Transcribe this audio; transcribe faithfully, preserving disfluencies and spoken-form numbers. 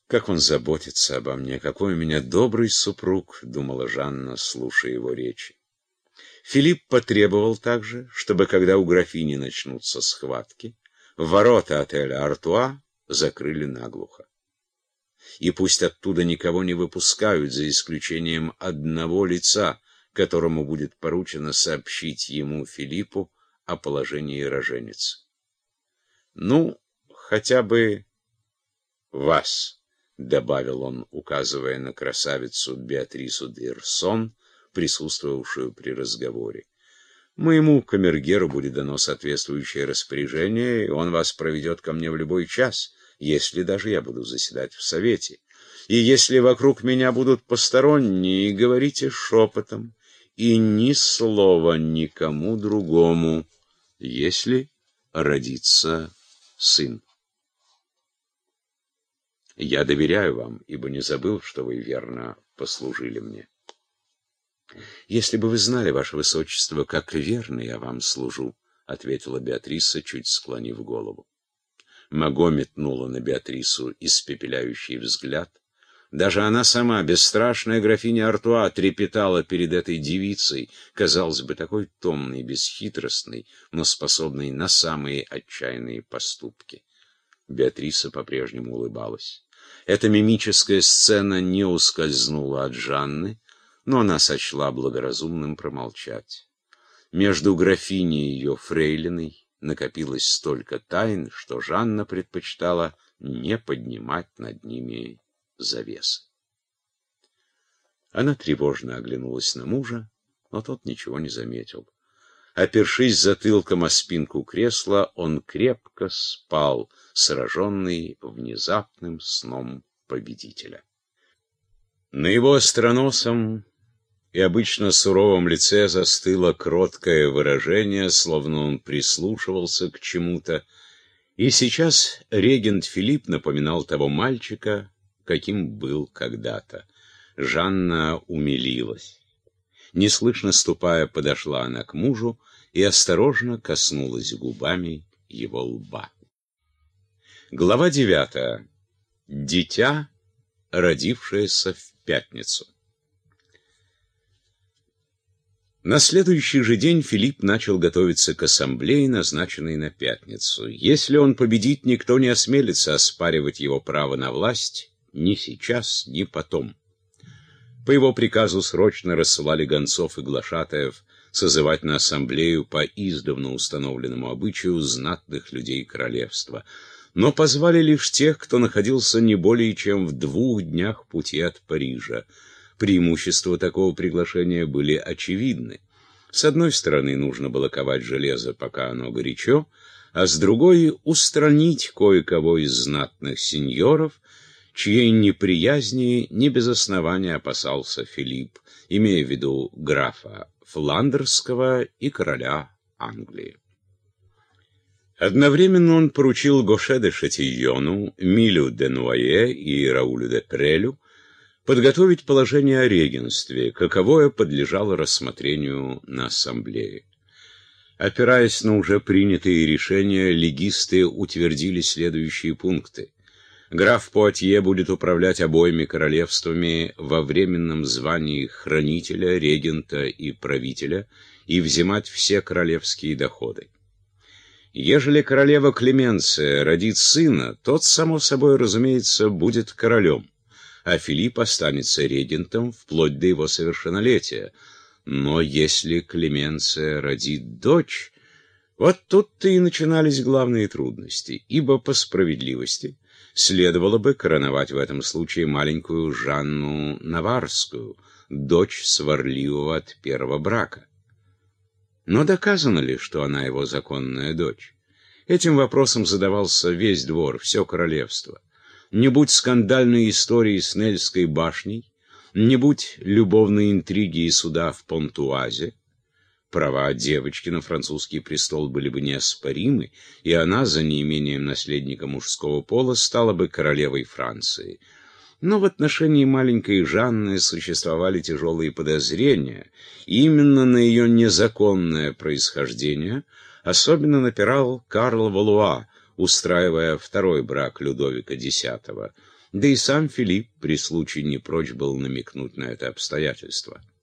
Как он заботится обо мне, какой у меня добрый супруг, — думала Жанна, слушая его речи. Филипп потребовал также, чтобы, когда у графини начнутся схватки, ворота отеля «Артуа» закрыли наглухо. И пусть оттуда никого не выпускают, за исключением одного лица, которому будет поручено сообщить ему, Филиппу, о положении роженицы. Ну, хотя бы вас, — добавил он, указывая на красавицу Беатрису д'Ирсон, присутствовавшую при разговоре. Моему камергеру будет дано соответствующее распоряжение, и он вас проведет ко мне в любой час, если даже я буду заседать в совете. И если вокруг меня будут посторонние, говорите шепотом, и ни слова никому другому, если родится сын. Я доверяю вам, ибо не забыл, что вы верно послужили мне. Если бы вы знали, ваше высочество, как верно я вам служу, — ответила Беатриса, чуть склонив голову. Маго метнула на Беатрису испепеляющий взгляд. Даже она сама, бесстрашная графиня Артуа, трепетала перед этой девицей, казалось бы, такой томной, бесхитростной, но способной на самые отчаянные поступки. Беатриса по-прежнему улыбалась. Эта мимическая сцена не ускользнула от Жанны, но она сочла благоразумным промолчать. Между графиней и ее фрейлиной накопилось столько тайн, что Жанна предпочитала не поднимать над ними завесы. Она тревожно оглянулась на мужа, но тот ничего не заметил. Опершись затылком о спинку кресла, он крепко спал, сраженный внезапным сном победителя. На его остроносом и обычно суровом лице застыло кроткое выражение, словно он прислушивался к чему-то, и сейчас регент Филипп напоминал того мальчика, каким был когда-то. Жанна умилилась. Неслышно ступая, подошла она к мужу и осторожно коснулась губами его лба. Глава девятая. Дитя, родившееся в пятницу. На следующий же день Филипп начал готовиться к ассамблее, назначенной на пятницу. Если он победит, никто не осмелится оспаривать его право на власть ни сейчас, ни потом. По его приказу срочно рассылали гонцов и глашатаев созывать на ассамблею по издавна установленному обычаю знатных людей королевства. Но позвали лишь тех, кто находился не более чем в двух днях пути от Парижа. Преимущества такого приглашения были очевидны. С одной стороны, нужно было ковать железо, пока оно горячо, а с другой — устранить кое-кого из знатных сеньоров, чьей неприязни не без основания опасался Филипп, имея в виду графа Фландерского и короля Англии. Одновременно он поручил Гоше де Шатильону, Милю де Нуае и Раулю де Прелю подготовить положение о регенстве, каковое подлежало рассмотрению на ассамблее. Опираясь на уже принятые решения, легисты утвердили следующие пункты. Граф Пуатье будет управлять обоими королевствами во временном звании хранителя, регента и правителя и взимать все королевские доходы. Ежели королева Клеменция родит сына, тот, само собой разумеется, будет королем, а Филипп останется регентом вплоть до его совершеннолетия. Но если Клеменция родит дочь, вот тут-то и начинались главные трудности, ибо по справедливости следовало бы короновать в этом случае маленькую Жанну Наварскую, дочь сварливого от первого брака. Но доказано ли, что она его законная дочь? Этим вопросом задавался весь двор, все королевство. Не будь скандальной истории с Нельской башней, не будь любовной интриги и суда в Понтуазе, права девочки на французский престол были бы неоспоримы, и она, за неимением наследника мужского пола, стала бы королевой Франции. Но в отношении маленькой Жанны существовали тяжелые подозрения, и именно на ее незаконное происхождение особенно напирал Карл Валуа, устраивая второй брак Людовика X. Да и сам Филипп при случае не прочь был намекнуть на это обстоятельство.